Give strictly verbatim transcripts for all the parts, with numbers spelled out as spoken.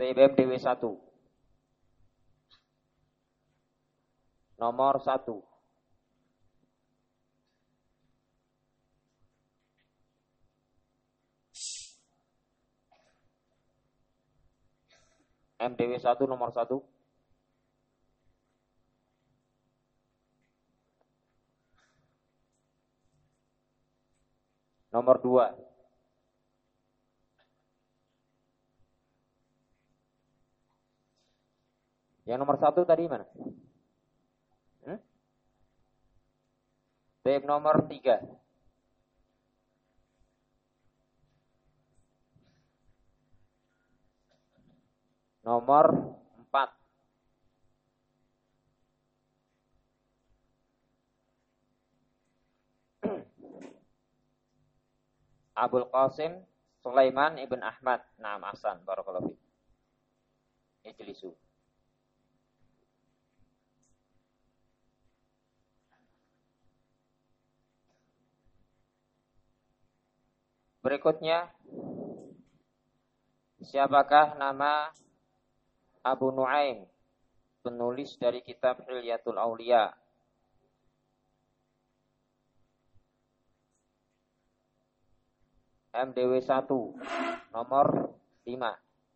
T B M D W satu. Nomor satu. M D W satu nomor satu. Nomor dua. Yang nomor satu tadi mana? Hmm? Tab nomor tiga. Nomor empat. Abul Qasim Sulaiman ibn Ahmad. Naam ahsan, barakallahu fiik. Ijlisu. Berikutnya, siapakah nama Abu Nuaim, penulis dari kitab Hilyatul Auliya? M D W satu, nomor lima.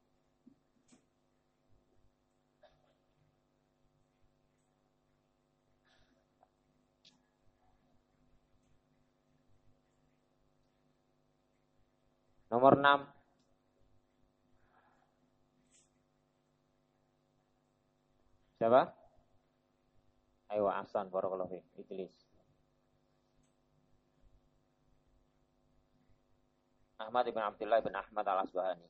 Nomor enam. Siapa? Ayo Ahsan, barakallahu fiik. Idris. Ahmad ibn Abdullah ibn Ahmad al-Asbahani.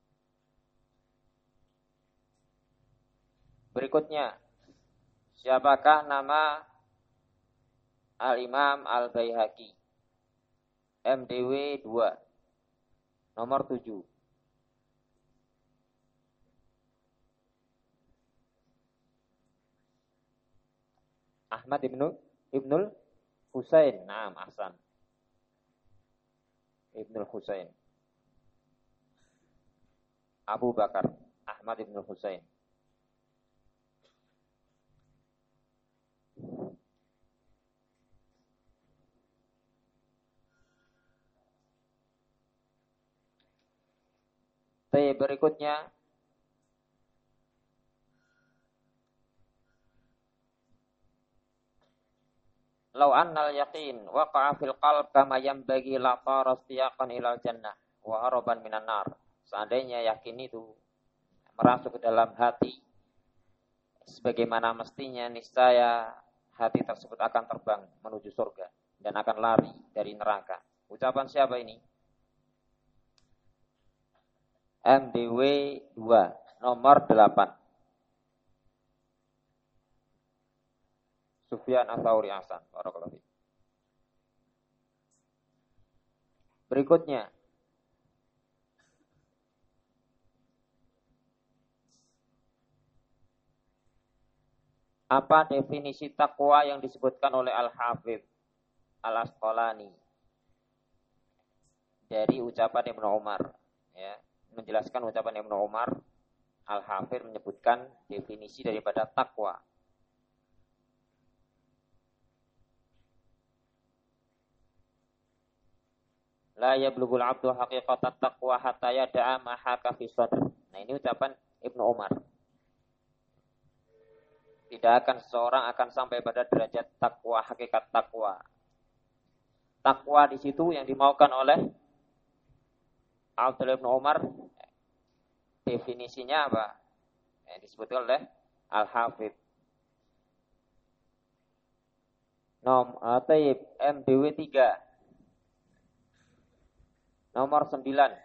Berikutnya, siapakah nama Al-Imam Al-Baihaqi? M D W dua, nomor tujuh. Ahmad ibnu Ibnul Husain. Naam, ahsan. Ibnul Husain. Abu Bakar Ahmad ibnul Husain. T berikutnya, Lau annal yaqin waqa'a fil qalb kama yanbaghi la tara istiyaqan ilal jannah wa haraban minan nar. Seandainya yakin itu merasuk ke dalam hati sebagaimana mestinya, niscaya hati tersebut akan terbang menuju surga dan akan lari dari neraka. Ucapan siapa ini? M D W dua, nomor delapan. Sufyan Ats-Tsauri Ahsan, barakallahu fiik. Berikutnya, apa definisi takwa yang disebutkan oleh Al-Hafidz Al-Asqalani dari ucapan Ibnu Umar? Ya, menjelaskan ucapan Ibnu Umar, Al-Hafidz menyebutkan definisi daripada takwa. La yablughul 'abdu haqiqatat taqwa hatta yada'a ma haka fi sadr. Nah, ini ucapan Ibnu Umar. Tidak akan seseorang akan sampai pada derajat takwa, hakikat takwa. Takwa di situ yang dimaukan oleh Abdullah bin Umar, definisinya apa? Yang disebutkan oleh Al-Hafidz. Nom Taib M D W tiga, nomor sembilan.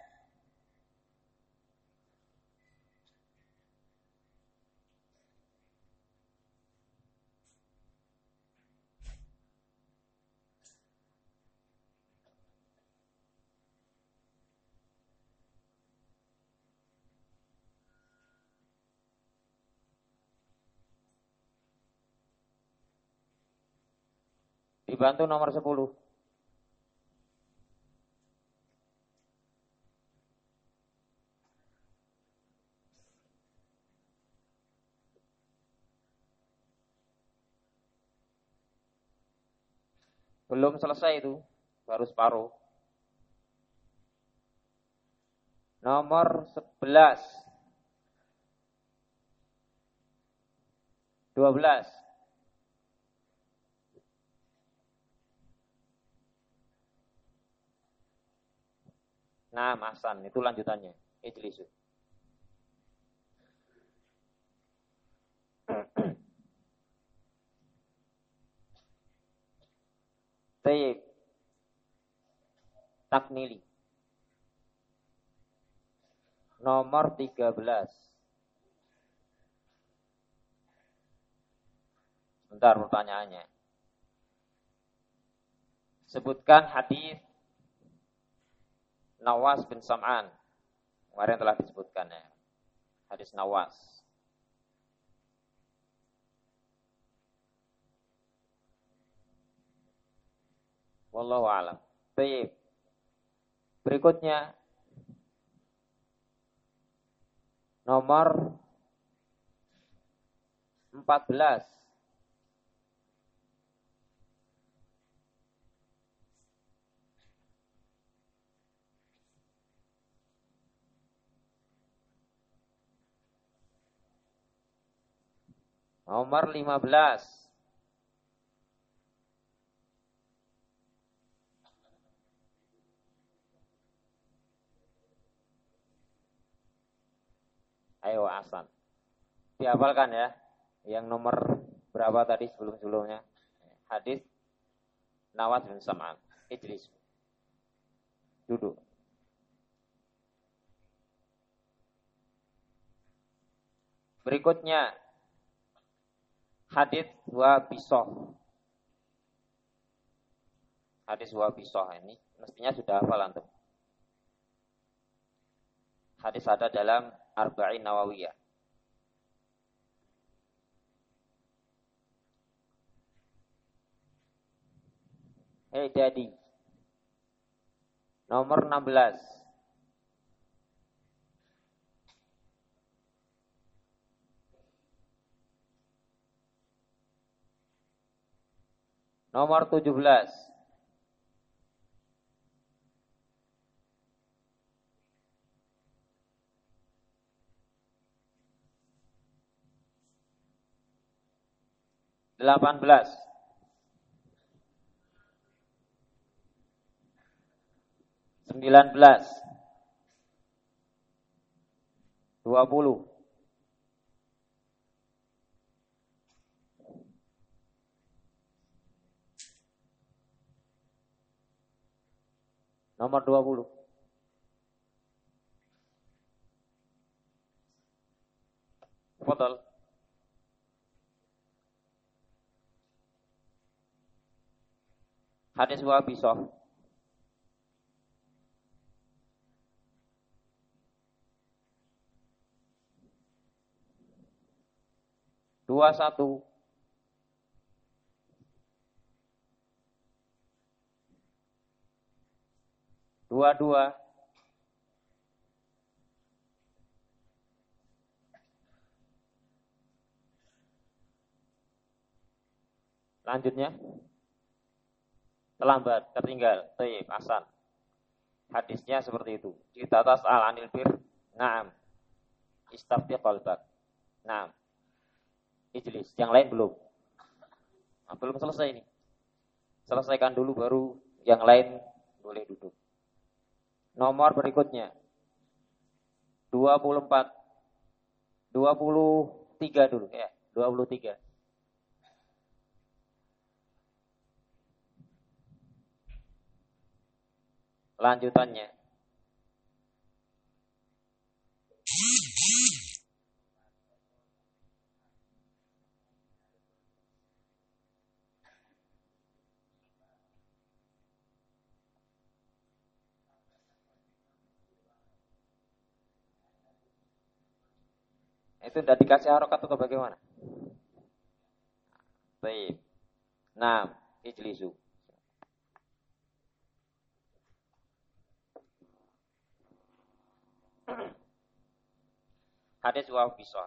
Dibantu nomor sepuluh. Belum selesai itu, baru separuh. Nomor sebelas. dua belas. Nah, Hasan, itu lanjutannya. Ijlisu. Tayyib. Takmili. Nomor tiga belas. Bentar pertanyaannya. Sebutkan hadis Nawas bin Sam'an. Kemarin telah disebutkan ya. Hadis Nawas. Wallahu a'lam. Baik. Berikutnya nomor empat belas. Nomor lima belas. Ayo Hasan. Dihafalkan ya. Yang nomor berapa tadi sebelum-sebelumnya? Hadis Nawas bin Sam'an. Ijlis. Duduk. Berikutnya hadis Wabisoh. Hadis Wabisoh ini mestinya sudah hafal antum. Hadis ada dalam Arba'in Nawawiyah. Hei Daddy. Nomor enam belas. Nomor tujuh belas. Delapan belas. Sembilan belas. Dua puluh. Nomor dua puluh. Fadal. Hadis Wabisoh. Dua satu. Dua dua. Lanjutnya. Terlambat, tertinggal. Tayyib, Hasan. Hadisnya seperti itu. Kita tas'al anil bir. Naam. Istafti qalbak. Naam. Ijlis. Yang lain belum. Nah, belum selesai ini. Selesaikan dulu baru yang lain boleh duduk. Nomor berikutnya. dua puluh empat. dua puluh tiga dulu ya. dua puluh tiga. Lanjutannya. Itu udah dikasih harokat atau bagaimana? Baik. Nah, ijlisu. Hadis Wabisoh.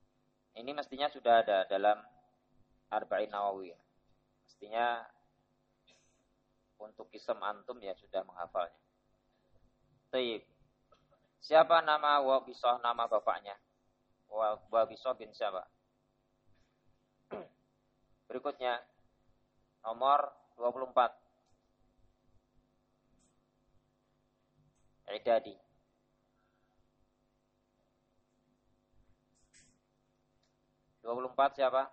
Ini mestinya sudah ada dalam Arba'in Nawawiyah. Mestinya Untuk isem antum ya sudah menghafalnya. Taib. Siapa nama Wabisoh, nama bapaknya? Wabisoh bin siapa? Berikutnya nomor dua puluh empat. Idadi. dua puluh empat siapa?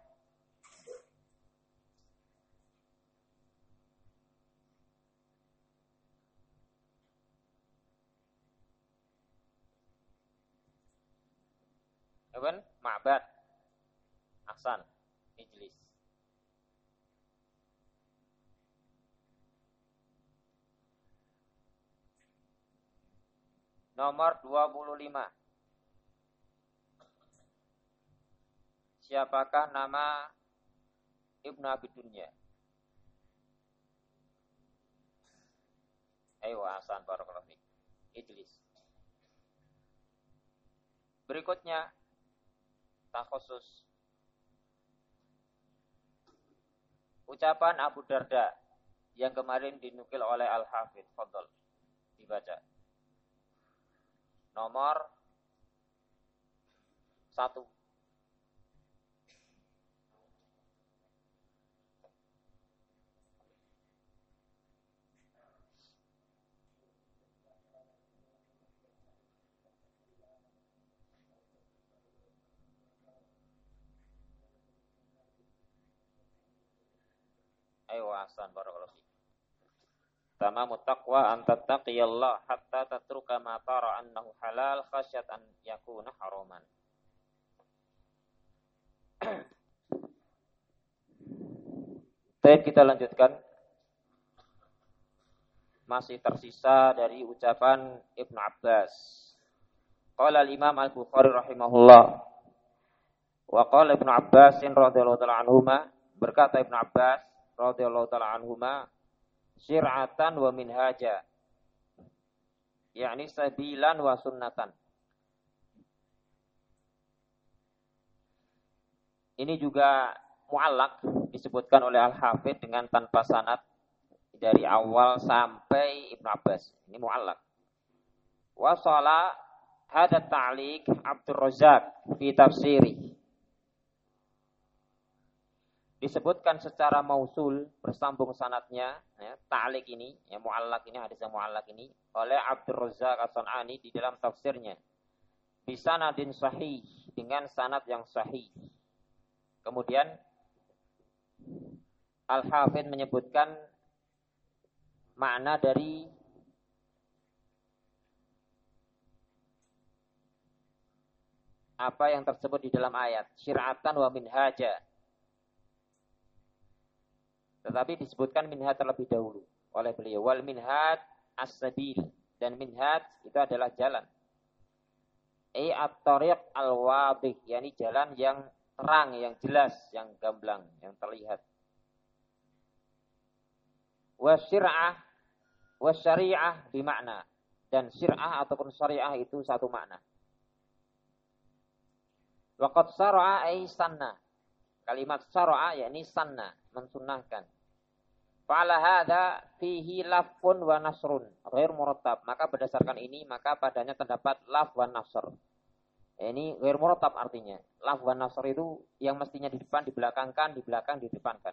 Ibn Ma'bad. Ahsan. Ijlis. Nomor dua puluh lima. Siapakah nama Ibnu Abi Dunya? Ayo Hasan barakallahu fiik. Ijlis. Berikutnya takhusus. Ucapan Abu Darda yang kemarin dinukil oleh Al-Hafidz. Fadhol. Dibaca. Nomor satu. Ayo Hasan barakallahu fiik. Tamamu taqwa an tattaqiyallah hatta tatruka ma tara annahu halal khasyat an yakuna haraman. Baik, kita lanjutkan. Masih tersisa dari ucapan Ibnu Abbas. Qala al-Imam Al-Bukhari rahimahullah. Wa qala Ibnu Abbas radhiyallahu ta'ala anhuma, berkata Ibnu Abbas radhiyallahu ta'ala anhuma, syir'atan wa minhaja, yakni sabilan wa sunnatan. Ini juga mu'allaq, disebutkan oleh Al-Hafidz dengan tanpa sanad dari awal sampai Ibnu Abbas. Ini mu'allaq. Wa shala hadha ta'liq Abdur Razzaq fi tafsiri. Disebutkan secara mausul, bersambung sanadnya, ya, ta'liq ini, ya, mu'allaq ini, hadis yang mu'allaq ini, oleh Abdur Razzaq As-San'ani di dalam tafsirnya. Bisanadin sahih, dengan sanad yang sahih. Kemudian Al-Hafidz menyebutkan makna dari apa yang tersebut di dalam ayat, syir'atan wa minhaja. Tetapi disebutkan minhaj terlebih dahulu oleh beliau. Wal minhaj as-sabil, dan minhaj itu adalah jalan. Ai at-tariq al-wadih, yakni jalan yang terang, yang jelas, yang gamblang, yang terlihat. Wa syir'ah wa syari'ah bimakna, dan syir'ah ataupun syari'ah itu satu makna. Wa qad syara'a ai sanna. Kalimat syara'a yakni sanna, mensunnahkan. Fa'ala hadza fihi lafun wa nasrun ghair murattab. Maka berdasarkan ini, maka padanya terdapat laf wa nasr. Ini ghair murattab artinya. Laf wa nasr itu yang mestinya di depan dibelakangkan, di belakang didepankan.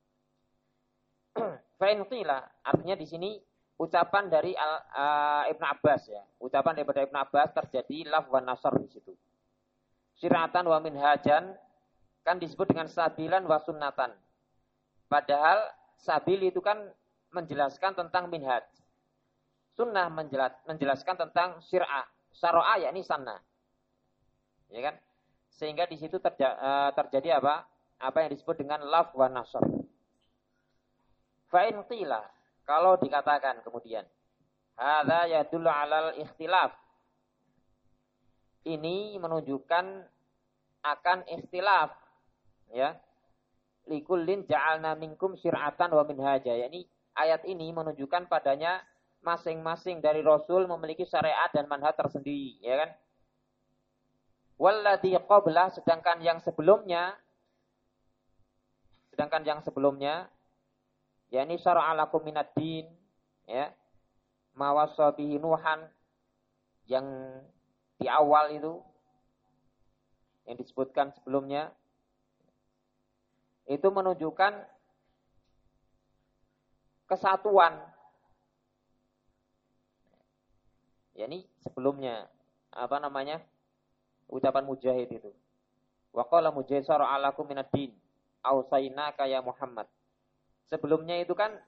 Fa in qila, artinya di sini ucapan dari Al, uh, Ibnu Abbas ya. Ucapan daripada Ibnu Abbas terjadi laf wa nasr di situ. Syir'atan wa minhajan kan disebut dengan sabilan wa sunnatan. Padahal sabil itu kan menjelaskan tentang minhaj. Sunnah menjelas, menjelaskan tentang syir'ah. Syara'a yakni sanna. Ya kan? Sehingga di situ terja, uh, terjadi apa? Apa yang disebut dengan laf wa nasr. Fa in qila, kalau dikatakan kemudian, hadza yadullu 'alal ikhtilaf. Ini menunjukkan akan ikhtilaf, ya. Likullin ja'alna minkum syir'atan wa minhaja. Yani ayat ini menunjukkan padanya masing-masing dari Rasul memiliki syariat dan manhaj tersendiri, ya kan? Walladzi qabla, sedangkan yang sebelumnya sedangkan yang sebelumnya yakni syara'a lakum minad din, ya, ma wassa bihi Nuhan, yang di awal itu yang disebutkan sebelumnya, itu menunjukkan kesatuan. yakni sebelumnya apa namanya? Ucapan Mujahid itu. Wa qala Mujahid syara'a lakum minad din ausainaka ya Muhammad. Sebelumnya itu kan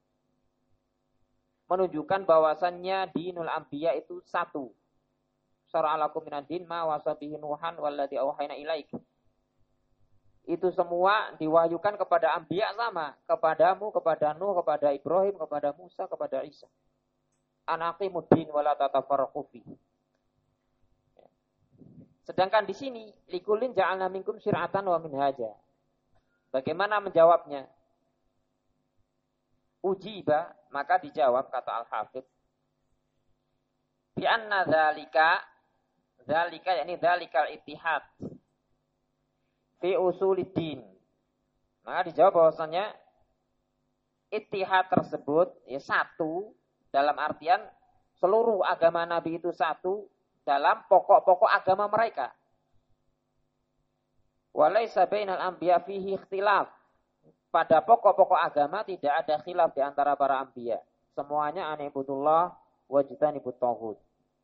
menunjukkan bahwasannya dinul anbiya itu satu. Syara'a lakum minad din ma wasa bihi Nuhan walladzi auhayna ilaik. Itu semua diwahyukan kepada anbiya sama, kepadamu, kepada Nuh, kepada Ibrahim, kepada Musa, kepada Isa. Anaqimuddin wala tatafarraqu fihi. Sedangkan di sini likulin ja'alna minkum syir'atan wa minhaja. Bagaimana menjawabnya? Ujiba, maka dijawab kata Al-Hafidz bi anna dzalika dzalika yakni dzalikal ittihad fi usuliddin. Maka dijawab bahwasanya ittihad tersebut ya satu dalam artian seluruh agama Nabi itu satu dalam pokok-pokok agama mereka. Walaisa bainal anbiya fihi ikhtilaf. Pada pokok-pokok agama tidak ada khilaf di antara para anbiya. Semuanya anibudullah wajtanibut taghut.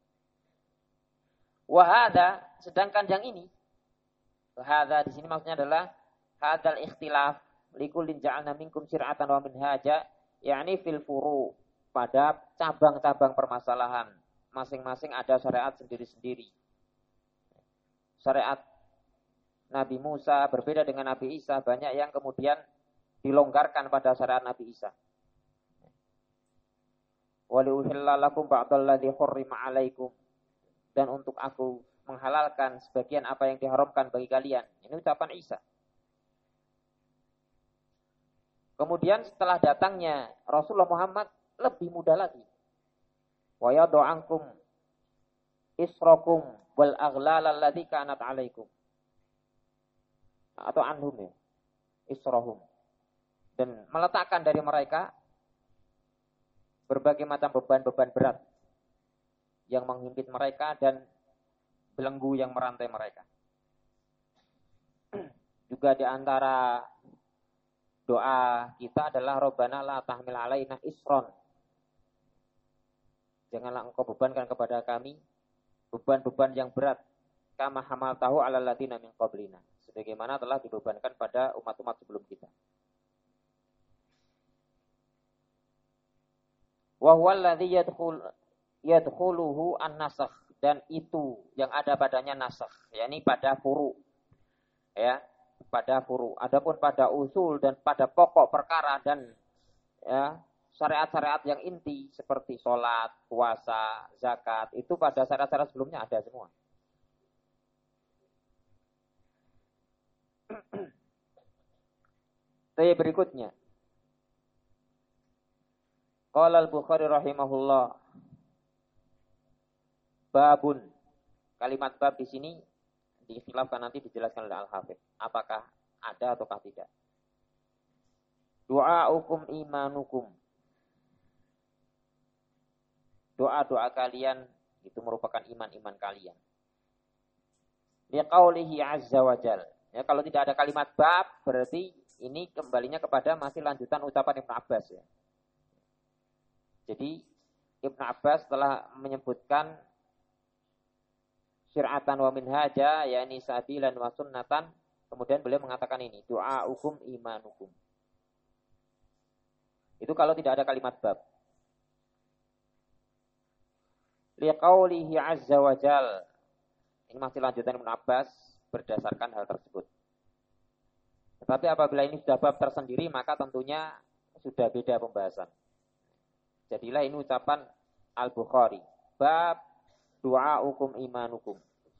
Wa hadza, sedangkan yang ini, hadza di sini maksudnya adalah hadzal ikhtilaf likullin ja'alna minkum syir'atan wa minhaja, yakni fil furu', pada cabang-cabang permasalahan. Masing-masing ada syariat sendiri-sendiri. Syariat Nabi Musa berbeda dengan Nabi Isa, banyak yang kemudian dilonggarkan pada syariat Nabi Isa. Wa liuhilla lakum ba'dalladzi hurrima 'alaikum, dan untuk aku menghalalkan sebagian apa yang diharamkan bagi kalian. Ini ucapan Isa. Kemudian setelah datangnya Rasulullah Muhammad lebih mudah lagi. Wa yad'u ankum israkum wal aghlal allati kanat 'alaikum. Atau anhum ya. Israhum. Dan meletakkan dari mereka berbagai macam beban-beban berat yang menghimpit mereka dan belenggu yang merantai mereka. Juga di antara doa kita adalah Rabbana la tahmil alaina isron. Janganlah engkau bebankan kepada kami beban-beban yang berat. Kama hamaltahu alal ladzina min qablina. Sebagaimana telah dibebankan pada umat-umat sebelum kita. Wa huwa alladzi yadkhul yadkhuluhu an-nasakh, dan itu yang ada padanya nasakh, yakni pada furu. Ya, pada furu. Adapun pada usul dan pada pokok perkara dan ya, syariat-syariat yang inti seperti sholat, puasa, zakat, itu pada syariat-syariat sebelumnya ada semua. Tapi berikutnya, qala al-Bukhari rahimahullah, babun. Kalimat bab di sini dikhilafkan, nanti dijelaskan oleh Al-Hafidz apakah ada ataukah tidak. Du'aukum imanukum. Doa-doa kalian itu merupakan iman-iman kalian. Liqaulihi azza wa jalla. Ya, kalau tidak ada kalimat bab, berarti ini kembalinya kepada masih lanjutan ucapan Ibnu Abbas ya. Jadi Ibnu Abbas telah menyebutkan syir'atan wa minhaja, yakni sabilan wa sunnatan. Kemudian beliau mengatakan ini, du'aukum imanukum. Itu kalau tidak ada kalimat bab. Liqaulihi azza wa jalla. Ini masih lanjutan Ibnu Abbas berdasarkan hal tersebut. Tetapi apabila ini sudah bab tersendiri, maka tentunya sudah beda pembahasan. Jadilah ini ucapan Al-Bukhari. Bab du'aukum imanukum.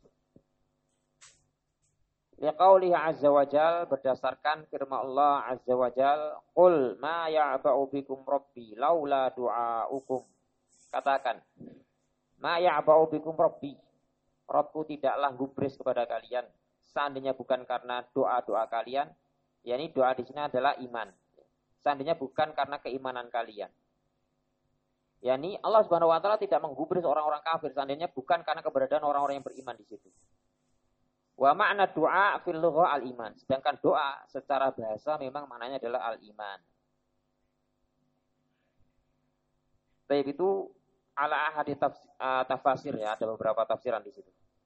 Liqaulihi azza wa jal, berdasarkan firman Allah azza wa jal, qul ma ya'ba'u bikum rabbi laula du'aukum. Katakan, ma ya'ba'u bikum rabbi. Rabbku tidaklah gubris kepada kalian seandainya bukan karena doa-doa kalian. yakni doa di sini adalah iman. seandainya bukan karena keimanan kalian. yakni Allah Subhanahu wa taala tidak menggubris orang-orang kafir seandainya bukan karena keberadaan orang-orang yang beriman di situ. Wa makna doa fil lughah al-iman. Sedangkan doa secara bahasa memang maknanya adalah al-iman. Baik, itu ala ahadi tafsir ya, ada beberapa tafsiran di situ.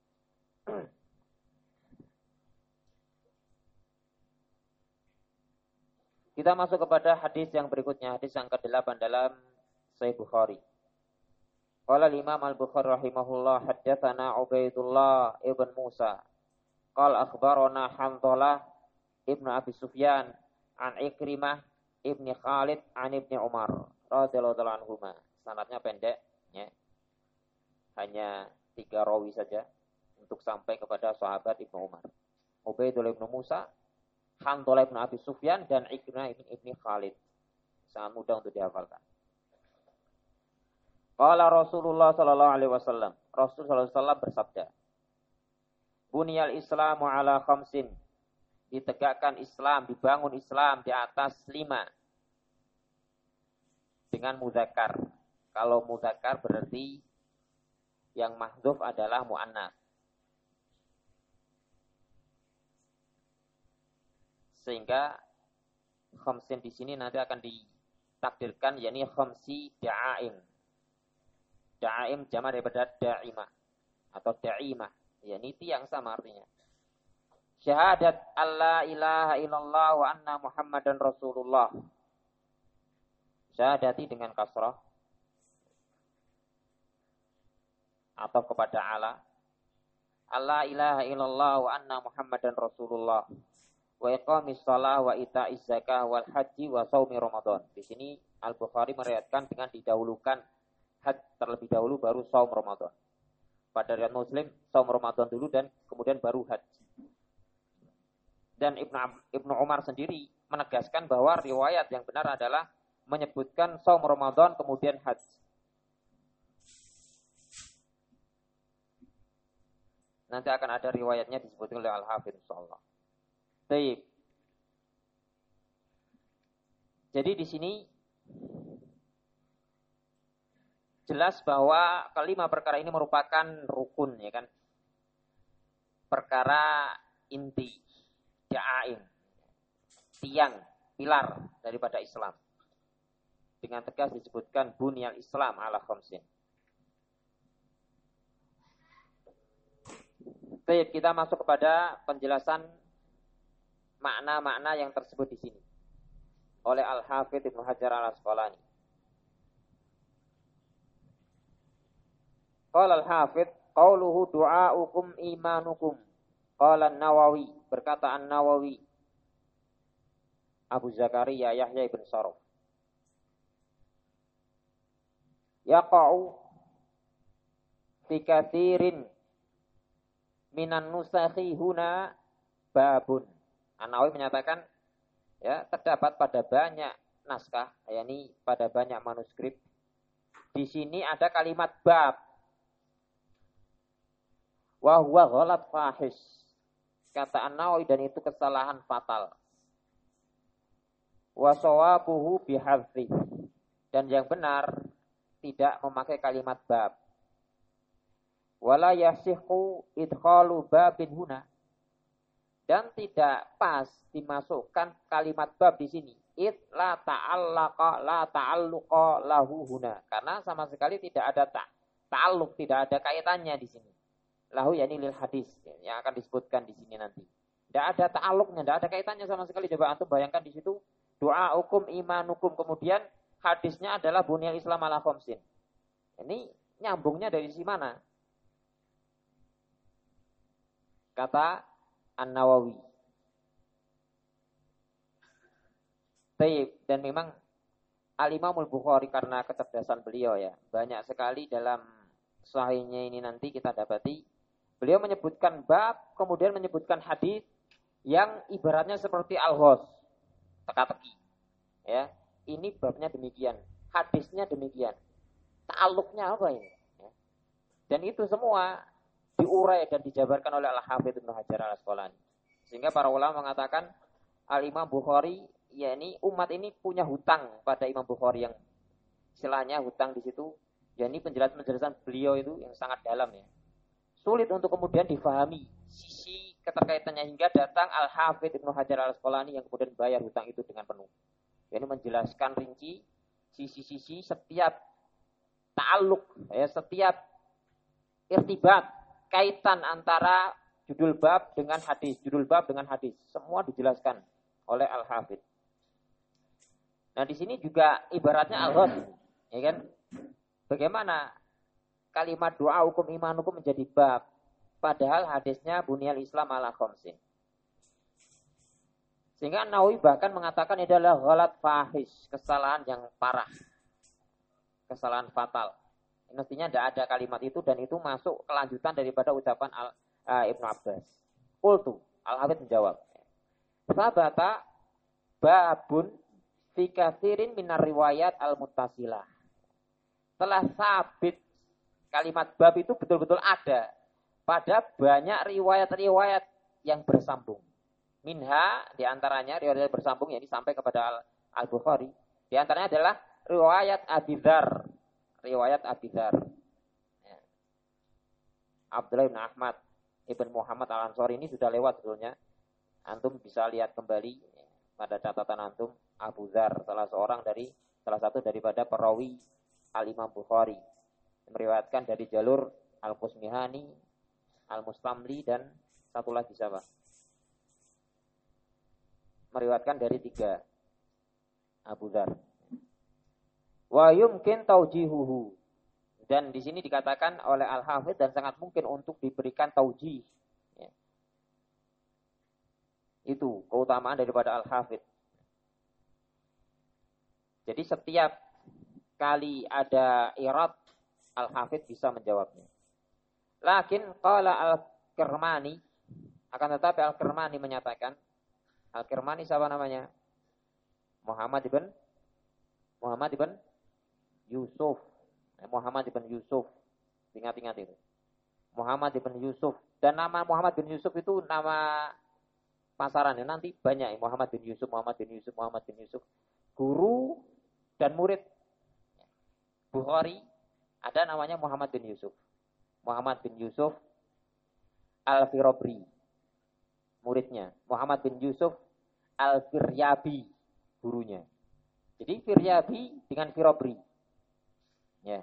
Kita masuk kepada hadis yang berikutnya, hadis yang kedelapan dalam Sahih Bukhari. Qala Imam Al-Bukhari rahimahullah haddatsana Ubaidullah ibn Musa. Qala akhbarana Hanzalah ibn Abi Sufyan an Ikrimah ibn Khalid an Ibn Umar radhiyallahu anhuma. Sanadnya pendek ya. Hanya tiga rawi saja untuk sampai kepada sahabat Ibnu Umar. Ubaidullah ibn Musa, Hanzalah ibn Abi Sufyan dan Ikrimah ibn, ibn Khalid. Sangat mudah untuk dihafalkan. Qala Rasulullah sallallahu alaihi wasallam. Rasul sallallahu alaihi wasallam bersabda, Bunyal Islamu ala khamsin. Ditegakkan Islam, dibangun Islam di atas lima. Dengan mudzakkar. Kalau mudzakkar berarti yang mahdzuf adalah muannats. Sehingga khamsin di sini nanti akan ditakdirkan yakni khamsi da'aim. Da'aim jama' daripada da'imah atau da'imah. yakni tiang sama artinya. Syahadat alla ilaha illallah wa anna Muhammadan Rasulullah. Syahadati dengan kasrah atau kepada Allah. Allah ilaha illallah wa anna Muhammadan Rasulullah. Wa iqamis shalah wa ita'iz zakah wal haji wa shaumi Ramadan. Di sini Al-Bukhari meriwayatkan dengan didahulukan haji terlebih dahulu baru shaum Ramadan. Pada riwayat Muslim shaum Ramadan dulu dan kemudian baru haji. Dan Ibnu Ibnu Umar sendiri menegaskan bahwa riwayat yang benar adalah menyebutkan shaum Ramadan kemudian haji. Nanti akan ada riwayatnya disebutkan oleh Al-Hafidz insyaallah. Baik. Jadi di sini jelas bahwa kelima perkara ini merupakan rukun ya kan. Perkara inti, da'aim, tiang, pilar daripada Islam. Dengan tegas disebutkan bunyal Islam ala khamsin. Baik, kita masuk kepada penjelasan makna-makna yang tersebut di sini oleh Al-Hafidz Ibnu Hajar Al-Asqalani. Qala Al-Hafidz, qauluhu du'aukum imanukum. Qala An-Nawawi, berkata An-Nawawi, Abu Zakaria Yahya ibn Sharaf. Yaqa'u fi katsirin minan nusakhi huna babun. An-Nawawi menyatakan ya terdapat pada banyak naskah, yakni pada banyak manuskrip di sini ada kalimat bab. Wa huwa ghalat fahish. Kata An-Nawawi dan itu kesalahan fatal. Wa sawabuhu bihadfi. Dan yang benar tidak memakai kalimat bab. Wala yasihhu idkhalu babin huna. Dan tidak pas dimasukkan kalimat bab di sini. It la ta'allaqa la ta'alluqa lahu huna. Karena sama sekali tidak ada ta ta'alluq, tidak ada kaitannya di sini. Lahu yakni lil hadis yang akan disebutkan di sini nanti. Tidak ada ta'alluqnya, tidak ada kaitannya sama sekali. Coba antum bayangkan di situ doa hukum imanukum, kemudian hadisnya adalah bunyal Islam ala khamsin. Ini nyambungnya dari sisi mana? Kata An-Nawawi. Baik, dan memang Al-Imam Al-Bukhari karena kecerdasan beliau ya, banyak sekali dalam sahihnya ini nanti kita dapati beliau menyebutkan bab, kemudian menyebutkan hadis yang ibaratnya seperti al-ghos, teka-teki. Ya, ini babnya demikian, hadisnya demikian. Ta'alluqnya apa ini? Ya. Dan itu semua diurai dan dijabarkan oleh Al-Hafidz Ibnu Hajar Al-Asqalani. Sehingga para ulama mengatakan Al-Imam Bukhari ya ini umat ini punya hutang pada Imam Bukhari yang istilahnya hutang di situ. Ya ini penjelasan-penjelasan beliau itu yang sangat dalam ya. Sulit untuk kemudian difahami sisi keterkaitannya hingga datang Al-Hafidz Ibnu Hajar Al-Asqalani yang kemudian bayar hutang itu dengan penuh. Ya, ini menjelaskan rinci sisi-sisi setiap ta'alluq, ya, setiap irtibat, kaitan antara judul bab dengan hadis, judul bab dengan hadis, semua dijelaskan oleh Al-Hafidz. Nah, di sini juga ibaratnya al-ghaz, ya kan? Bagaimana kalimat doa hukum iman hukum menjadi bab, padahal hadisnya bunyal Islam ala khamsin. Sehingga Nawawi bahkan mengatakan ini adalah ghalat fahish, kesalahan yang parah, kesalahan fatal. Mestinya tidak ada kalimat itu dan itu masuk kelanjutan daripada ucapan Al, uh, Ibnu Abbas. Qultu, Al-Hafidz menjawab. Sabata babun fi katsirin minar riwayat al-muttasilah. Telah sabit kalimat bab itu betul-betul ada pada banyak riwayat-riwayat yang bersambung. Minha diantaranya riwayat bersambung yang sampai kepada Al-Bukhari. Di antaranya adalah riwayat Abi Dzar, riwayat Abi Dzar. Ya. Abdullah bin Ahmad Ibn Muhammad Al-Ansari ini sudah lewat sebetulnya. Antum bisa lihat kembali ya, pada catatan antum Abu Dzar salah seorang dari salah satu daripada perawi Al-Imam Bukhari. Meriwayatkan dari jalur Al-Qusmihani, Al-Mustamli dan satu lagi siapa? Meriwayatkan dari tiga Abu Dzar. Wa yumkin taujihuhu. Dan di sini dikatakan oleh Al-Hafidz dan sangat mungkin untuk diberikan taujih. Ya. Itu keutamaan daripada Al-Hafidz. Jadi setiap kali ada irad, Al-Hafidz bisa menjawabnya. Lakin qala Al-Kirmani, akan tetapi Al-Kirmani menyatakan, Al-Kirmani siapa namanya? Muhammad ibn Muhammad ibn Yusuf. Muhammad ibn Yusuf. Ingat-ingat itu. Muhammad ibn Yusuf. Dan nama Muhammad bin Yusuf itu nama pasaran. Nanti banyak Muhammad bin Yusuf, Muhammad bin Yusuf, Muhammad bin Yusuf. Guru dan murid Bukhari ada namanya Muhammad bin Yusuf. Muhammad bin Yusuf Al-Firabri. Muridnya. Muhammad bin Yusuf Al-Firyabi. Gurunya. Jadi Firyabi dengan Firabri. Ya.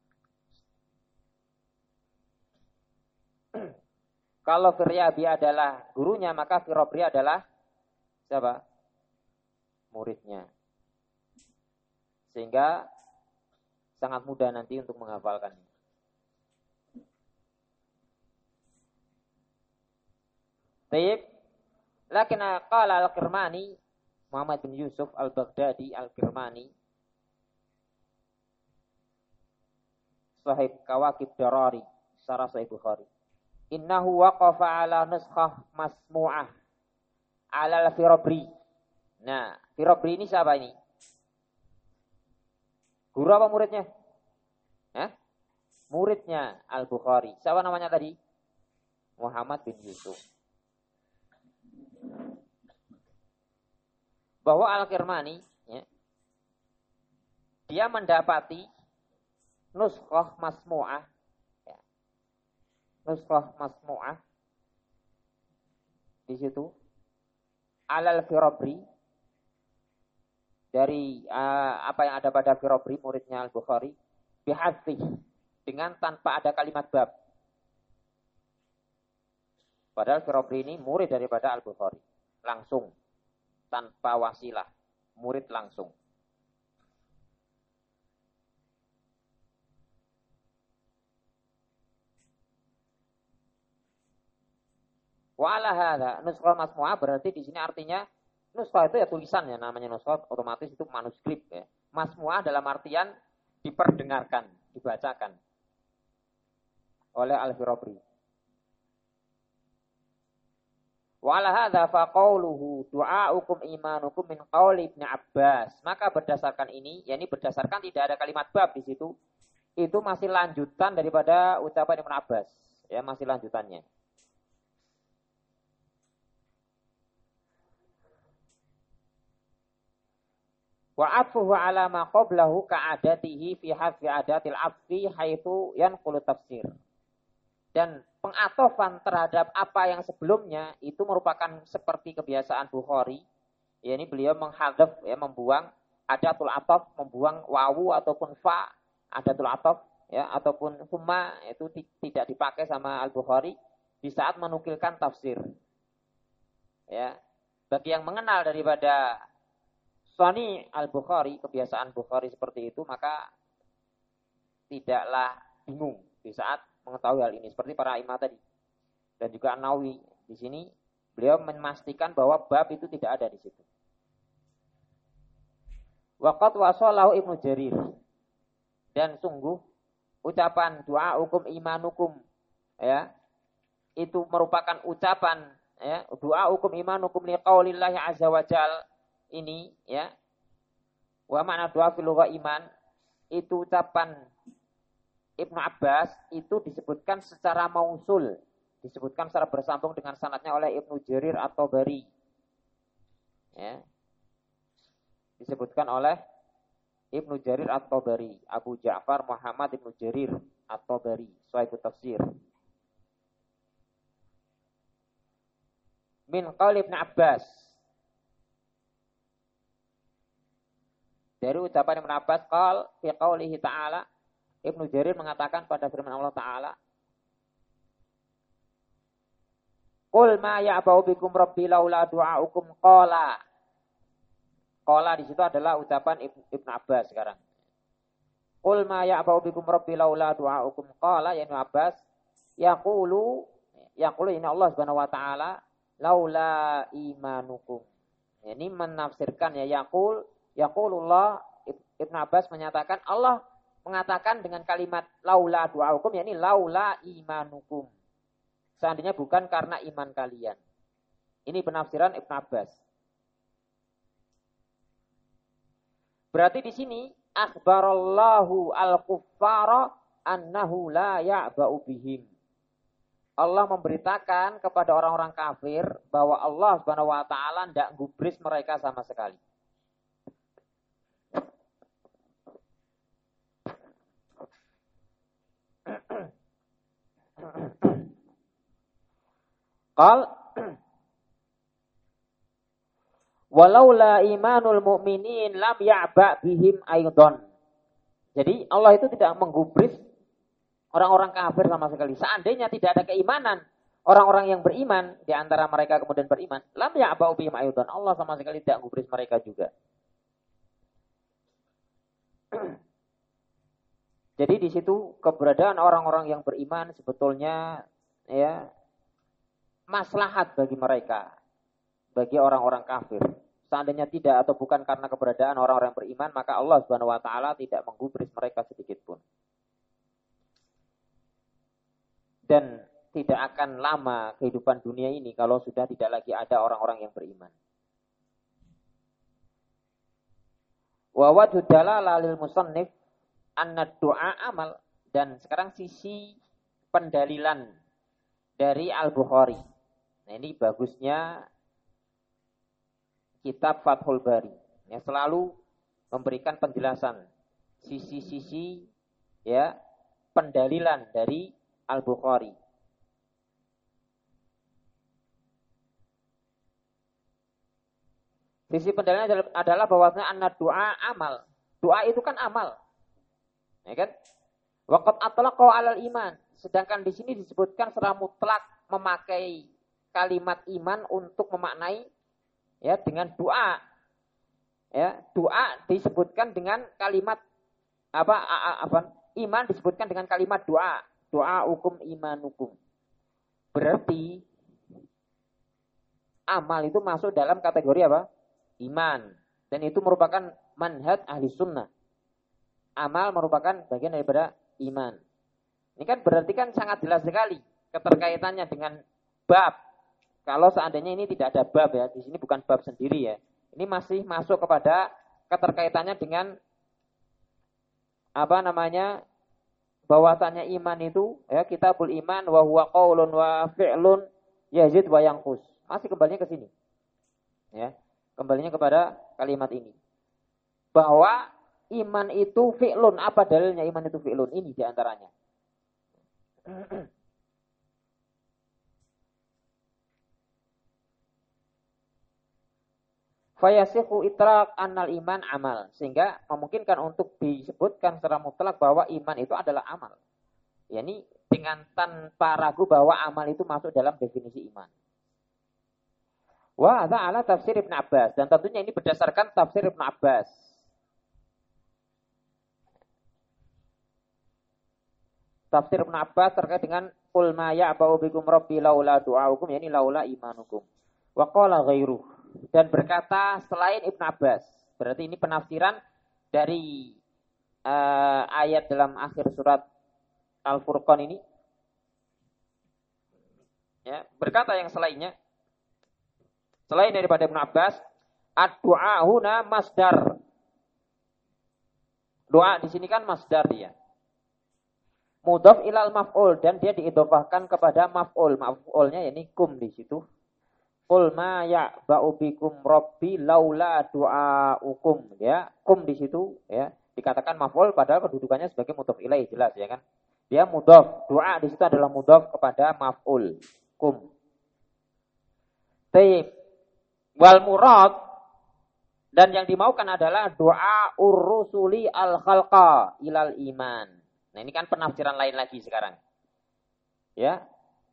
Kalau Firyabi adalah gurunya, maka Firabri adalah siapa? Muridnya. Sehingga sangat mudah nanti untuk menghafalkannya. Baik. Lakin qala Al-Kirmani, Muhammad bin Yusuf Al-Baghdadi Al-Kirmani, Sahib Kawakib Darari, Syarah Sahih Bukhari. Innahu waqafa ala nuskhah masmu'ah ala al-Firabri. Nah, Firabri ini siapa ini? Guru apa muridnya? Hah? Muridnya Al-Bukhari. Siapa namanya tadi? Muhammad bin Yusuf. Bahwa Al-Kirmani ya, dia mendapati nuskhah masmu'ah ya, nuskhah masmu'ah di situ alal Firabri dari uh, apa yang ada pada Firabri muridnya Al-Bukhari bihadfi dengan tanpa ada kalimat bab. Padahal Firabri ini murid daripada Al-Bukhari langsung tanpa wasilah, murid langsung. Wa ala hadza nuskhah masmu'ah berarti di sini artinya nuskhah itu ya tulisan ya, namanya nuskhah otomatis itu manuskrip ya. Masmu'ah dalam artian diperdengarkan, dibacakan oleh Al-Firabri. Wa ala hadza fa qauluhu du'aukum imanukum min qauli Ibnu Abbas. Maka berdasarkan ini, yakni berdasarkan tidak ada kalimat bab di situ, itu masih lanjutan daripada ucapan Ibnu Abbas, ya masih lanjutannya. Wa atfuhu ala ma qablahu ka'adatihi fi hadfi adatil atfi haitsu yanqulu tafsir. Dan pengatofan terhadap apa yang sebelumnya itu merupakan seperti kebiasaan Bukhari. Ya, ini beliau menghadzaf, ya, membuang adatul ataf, membuang wawu ataupun fa adatul ataf, ya, ataupun huma itu tidak dipakai sama Al-Bukhari di saat menukilkan tafsir. Ya, bagi yang mengenal daripada Sani Al-Bukhari, kebiasaan Bukhari seperti itu, maka tidaklah bingung di saat mengetahui hal ini. Seperti para imam tadi. Dan juga An-Nawawi. Di sini beliau memastikan bahwa bab itu tidak ada di situ. Waqat wasallahu Ibnu Jarir. Dan sungguh ucapan doa hukum imanukum, ya, itu merupakan ucapan, ya, doa hukum imanukum liqaulillahi azza wa jalla. Ini, ya, wa makna doa fil lugha iman, itu ucapan Ibnu Abbas itu disebutkan secara mausul, disebutkan secara bersambung dengan sanadnya oleh Ibnu Jarir At-Tabari, ya, disebutkan oleh Ibnu Jarir At-Tabari, Abu Ja'far Muhammad Ibnu Jarir At-Tabari, Shahihut Tafsir, min qaul Ibnu Abbas, dari ucapan Ibnu Abbas, qal fi qaulihi ta'ala, Ibnu Jarir mengatakan pada firman Allah Ta'ala, qul ma ya'ba'u bikum rabbi laula du'aukum qala. Qala di situ adalah ucapan Ibnu Abbas sekarang. Qul ma ya'ba'u bikum rabbi laula du'aukum qala, ya Ibnu Abbas, yaqulu, yaqulu ini Allah Subhanahu wa taala, laula imanukum. Ini menafsirkan, ya, yaqul, yaqulullah. Ibnu Abbas menyatakan, Allah mengatakan dengan kalimat laula du'aukum, yakni laula imanukum. Seandainya bukan karena iman kalian. Ini penafsiran Ibnu Abbas. Berarti di sini akhbarallahu al-kuffara annahu la ya'ba'u bihim. Allah memberitakan kepada orang-orang kafir bahwa Allah Subhanahu wa taala tidak gubris mereka sama sekali. Qal walaula imanul mu'minin lam ya'ba bihim aidan. Jadi Allah itu tidak menggubris orang-orang kafir sama sekali. Seandainya tidak ada keimanan orang-orang yang beriman di antara mereka kemudian beriman, lam ya'ba bihim aidan. Allah sama sekali tidak menggubris mereka juga. Jadi di situ keberadaan orang-orang yang beriman sebetulnya, ya, maslahat bagi mereka, bagi orang-orang kafir. Seandainya tidak atau bukan karena keberadaan orang-orang beriman, maka Allah Subhanahu wa taala tidak menggubris mereka sedikit pun. Dan tidak akan lama kehidupan dunia ini kalau sudah tidak lagi ada orang-orang yang beriman. Wa wajhu dalala lil musannif anna du'a amal. Dan sekarang sisi pendalilan dari Al-Bukhari. Nah, ini bagusnya kitab Fathul Bari, yang selalu memberikan penjelasan sisi-sisi, ya, pendalilan dari Al-Bukhari. Sisi pendalilan adalah bahwasanya anna du'a amal. Doa itu kan amal. Ya kan? Waqad atlaqa 'alal iman. Sedangkan di sini disebutkan secara mutlak memakai kalimat iman untuk memaknai, ya, dengan doa. Ya, doa disebutkan dengan kalimat apa, apa iman disebutkan dengan kalimat doa. Doa hukum imanukum. Berarti amal itu masuk dalam kategori apa? Iman. Dan itu merupakan manhaj ahli sunnah. Amal merupakan bagian daripada iman. Ini kan berarti kan sangat jelas sekali keterkaitannya dengan bab. Kalau seandainya ini tidak ada bab, ya, di sini bukan bab sendiri, ya. Ini masih masuk kepada keterkaitannya dengan apa namanya? Bahwasanya iman itu, ya, kitabul iman wa huwa qaulun wa fi'lun yazid wa yanqus. Masih kembalinya ke sini. Ya. Kembalinya kepada kalimat ini. bahwa iman itu fi'lun. Apa dalilnya iman itu fi'lun? Ini diantaranya. Fayasihu itlaq annal iman amal. Sehingga memungkinkan untuk disebutkan secara mutlak bahwa iman itu adalah amal. Yani dengan tanpa ragu bahwa amal itu masuk dalam definisi iman. Wa hadza ala tafsir Ibnu Abbas. Dan tentunya ini berdasarkan tafsir Ibnu Abbas. Tafsir Ibnu Abbas terkait dengan qul ma ya'ba'u bikum rabbi laula du'aukum, yani laula imanukum. Wa qala ghairuh. Dan berkata selain Ibnu Abbas. Berarti ini penafsiran dari uh, ayat dalam akhir surat Al-Furqan ini. Ya, berkata yang selainnya. Selain daripada Ibnu Abbas, ad-du'a huna masdar. Doa di sini kan masdar dia. Mudhaf ilal maf'ul, dan dia diidhofahkan kepada maf'ul. Maf'ulnya yakni kum di situ. Qul ma ya'ba'u bikum rabbi laula du'aukum, ya. Kum di situ ya dikatakan maf'ul padahal kedudukannya sebagai mudhaf ilaih, jelas ya kan. Dia mudhaf, doa di situ adalah mudhaf kepada maf'ul. Kum. Taib. Wal murad, dan yang dimaukan adalah doa ur-rusuli al-khalqa ilal iman. Nah, ini kan penafsiran lain lagi sekarang. Ya.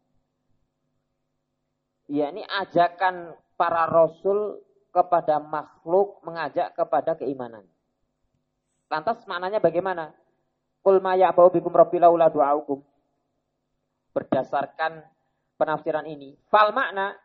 Ya, ini ajakan para rasul kepada makhluk, mengajak kepada keimanan. Lantas maknanya bagaimana? Qul ma ya'ba'u bikum rabbi laula du'aukum. Berdasarkan penafsiran ini, fal makna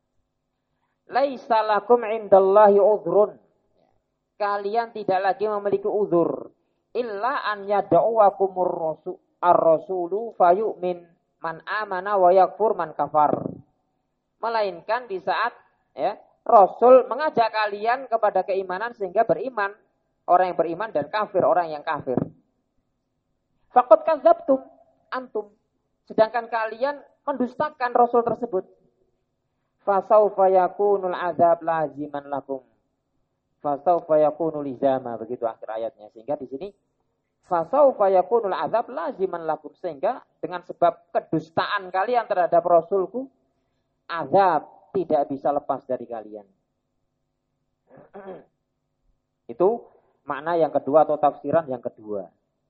laisa lakum 'indallahi udhrun. Kalian tidak lagi memiliki uzur illa an yad'uwakumur rasul ar-rasulu fayu'min man amana wa yakfur man kafar. Melainkan di saat ya Rasul mengajak kalian kepada keimanan sehingga beriman orang yang beriman dan kafir orang yang kafir. Faqad kadzabtum antum, sedangkan kalian mendustakan Rasul tersebut. Fasaufa yakunul adzab laziman lakum. Fasaufa yakunu lizama, begitu akhir ayatnya. Sehingga di sini fasaufa yakunul adzab laziman lakum, sehingga dengan sebab kedustaan kalian terhadap Rasulku, azab tidak bisa lepas dari kalian. Itu makna yang kedua atau tafsiran yang kedua.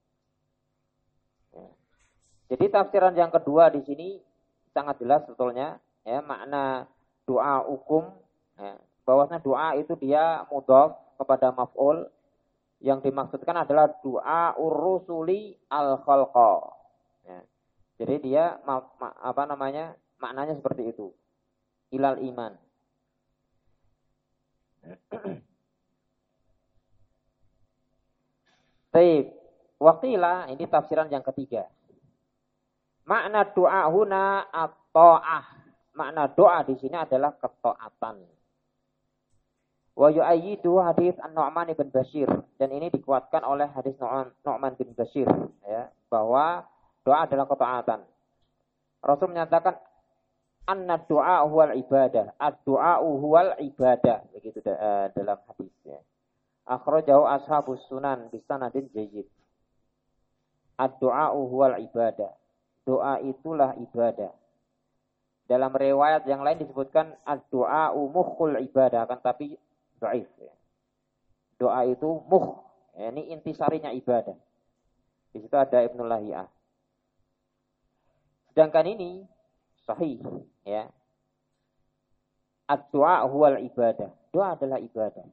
Jadi tafsiran yang kedua di sini sangat jelas sebetulnya, ya, makna doa hukum, ya, bahwasanya doa itu dia mudhaf kepada maf'ul, yang dimaksudkan adalah doa ur-rusuli al-khalqa. Ya. Jadi dia ma, ma, apa namanya? Maknanya seperti itu. Ilal iman. Taib. Waqila, ini tafsiran yang ketiga. Makna doa huna at-ta'ah. Makna doa di sini adalah ketaatan. Wa yu'ayyidu hadis An-Nu'man bin Bashir, dan ini dikuatkan oleh hadis Nu'man bin Bashir, ya, bahwa doa adalah ketaatan. Rasul menyatakan anna du'a huwal ibadah, ad-du'a huwal ibadah, begitu uh, dalam hadisnya. Akhrajahu ashabus sunan bi sanadin jayyid. Ad-du'a huwal ibadah. Doa itulah ibadah. Dalam riwayat yang lain disebutkan ad-du'a mukhul ibadah, kan tapi dhaif, ya. Doa itu mukh, ya, ini intisarinya ibadah. Di situ ada Ibnu Lahiyah. Sedangkan ini sahih, ya. Ad-du'a huwal ibadah. Doa adalah ibadah.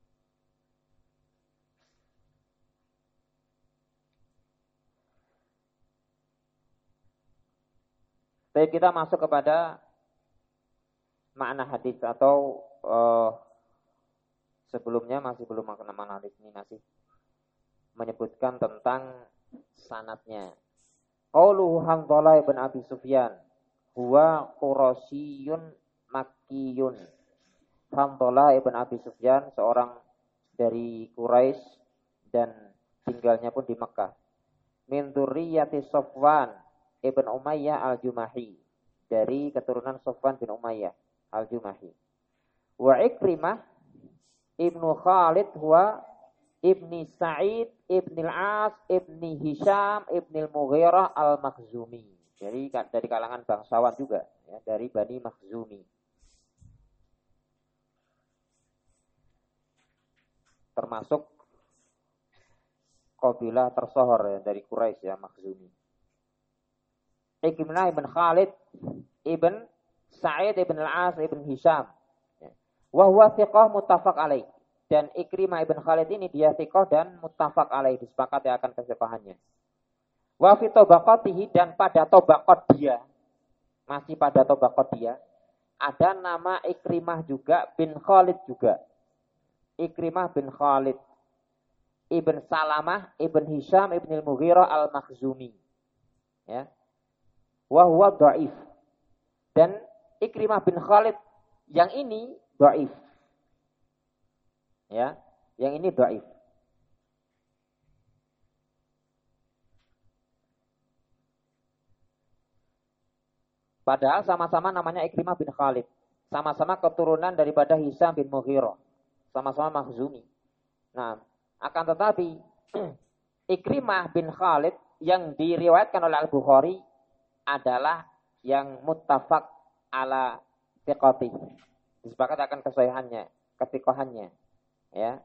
Baik, kita masuk kepada makna hadis atau uh, sebelumnya masih belum makna makna hadis ini, masih menyebutkan tentang sanadnya. Qauluhu Hanzalah bin Abi Sufyan huwa Qurasiyun Makkiyun. Hanzalah ibn Abi Sufyan seorang dari Quraisy dan tinggalnya pun di Mekah. Min dzurriyyati Safwan ibn Umayyah al-Jumahi, dari keturunan Safwan bin Umayyah al-Jumahi. Wa Ikrimah ibnu Khalid huwa ibni Sa'id, ibni Al-As, ibni Hisham, ibni Al-Mughirah Al-Makhzumi. Jadi dari kalangan bangsawan juga, ya, dari Bani Makhzumi. Termasuk kabilah tersohor ya, dari Quraisy ya, Makhzumi. Ikrimah ibn Khalid, ibn Sa'id, ibn Al-As, ibn Hisham. Wa huwa thiqah muttafaq alaih. Dan Ikrimah ibn Khalid ini dia thiqah dan muttafaq alaih, disepakati akan kethiqahannya. Wa fi tabaqatihi, dan pada tabaqat dia, masih pada tabaqat dia, ada nama Ikrimah juga bin Khalid juga. Ikrimah bin Khalid ibn Salamah ibn Hisham ibn Al-Mughirah Al-Makhzumi. Ya. Wa huwa dhaif. Dan Ikrimah bin Khalid yang ini dhaif. Ya, yang ini dhaif. Padahal sama-sama namanya Ikrimah bin Khalid. Sama-sama keturunan daripada Hisham bin Mughirah. Sama-sama Makhzumi. Nah, akan tetapi Ikrimah bin Khalid yang diriwayatkan oleh Al-Bukhari adalah yang muttafaq ala thiqati. Disepakati akan kesahihannya, ketiqahannya. Ya.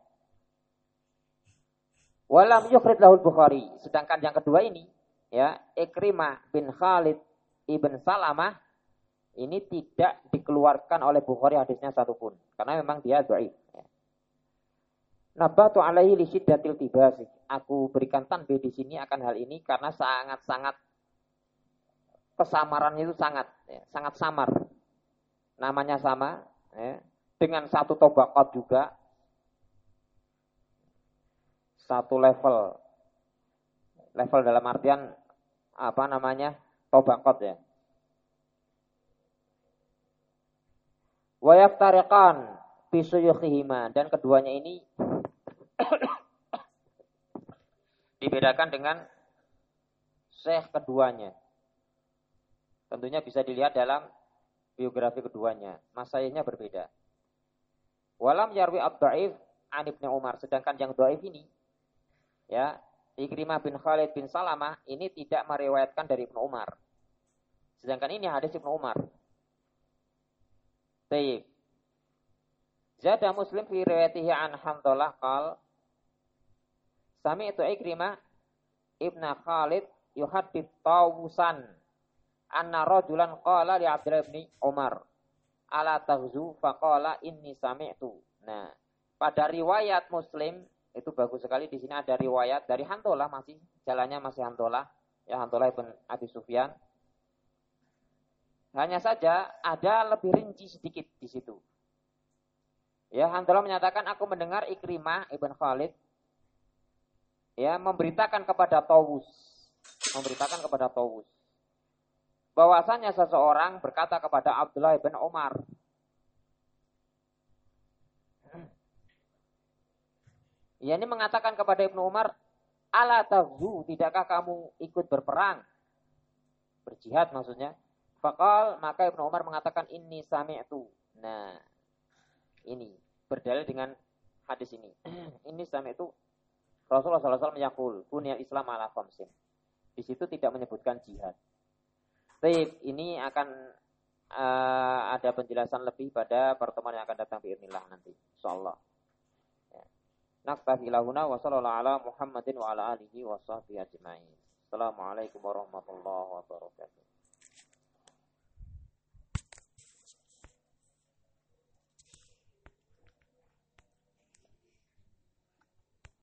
Walam yukhrij lahul Bukhari. Sedangkan yang kedua ini, ya, Ikrimah bin Khalid ibn Salamah ini tidak dikeluarkan oleh Bukhari hadisnya satupun, karena memang dia dhaif. Ya. Nabatu alaihi li syiddatil tibasi. Aku berikan tanbih di sini akan hal ini karena sangat-sangat kesamarannya itu sangat, ya, sangat samar. Namanya sama, ya, dengan satu tabaqat juga. Satu level, level dalam artian apa namanya tabaqat ya. Wa yaftariqan bi suyukhihima, dan keduanya ini dibedakan dengan syekh keduanya. Tentunya bisa dilihat dalam biografi keduanya, masaihnya berbeda. Walam yarwi ad-dhaif an Ibnu Umar, sedangkan yang dhaif ini, ya, Ikrimah bin Khalid bin Salamah ini tidak meriwayatkan dari Ibnu Umar. Sedangkan ini hadis Ibnu Umar. Baik. Zada Muslim fi riwayatihi an Hamdalah qal Sami'tu Ikrimah ibn Khalid yuhaddits Tawusan anna rajulan qala li Abdullah bin Umar ala taghzu faqala inni sami'tu. Nah, pada riwayat Muslim itu bagus sekali, di sini ada riwayat dari Handolah, masih jalannya masih Handolah, ya, Handolah ibn Abi Sufyan. Hanya saja ada lebih rinci sedikit di situ. Ya, Handolah menyatakan aku mendengar Ikrimah ibn Khalid, ya, memberitakan kepada Tawus, memberitakan kepada Tawus bahwasanya seseorang berkata kepada Abdullah bin Umar, ya, ini mengatakan kepada Ibnu Umar, ala taghzu, tidakkah kamu ikut berperang? Berjihad maksudnya. Faqal, maka Ibnu Umar mengatakan inni sami'tu. Nah, ini berdalil dengan hadis ini. Ini sami'tu Rasulullah sallallahu alaihi wasallam yaqul, buniyal Islam ala khamsin. Di situ tidak menyebutkan jihad. Baik, ini akan uh, ada penjelasan lebih pada pertemuan yang akan datang biidznillah nanti, insyaallah. Naktafi lahuna wa sallallahu ala Muhammadin wa ala alihi wa sahbihi ajma'in. Assalamualaikum warahmatullahi wabarakatuh.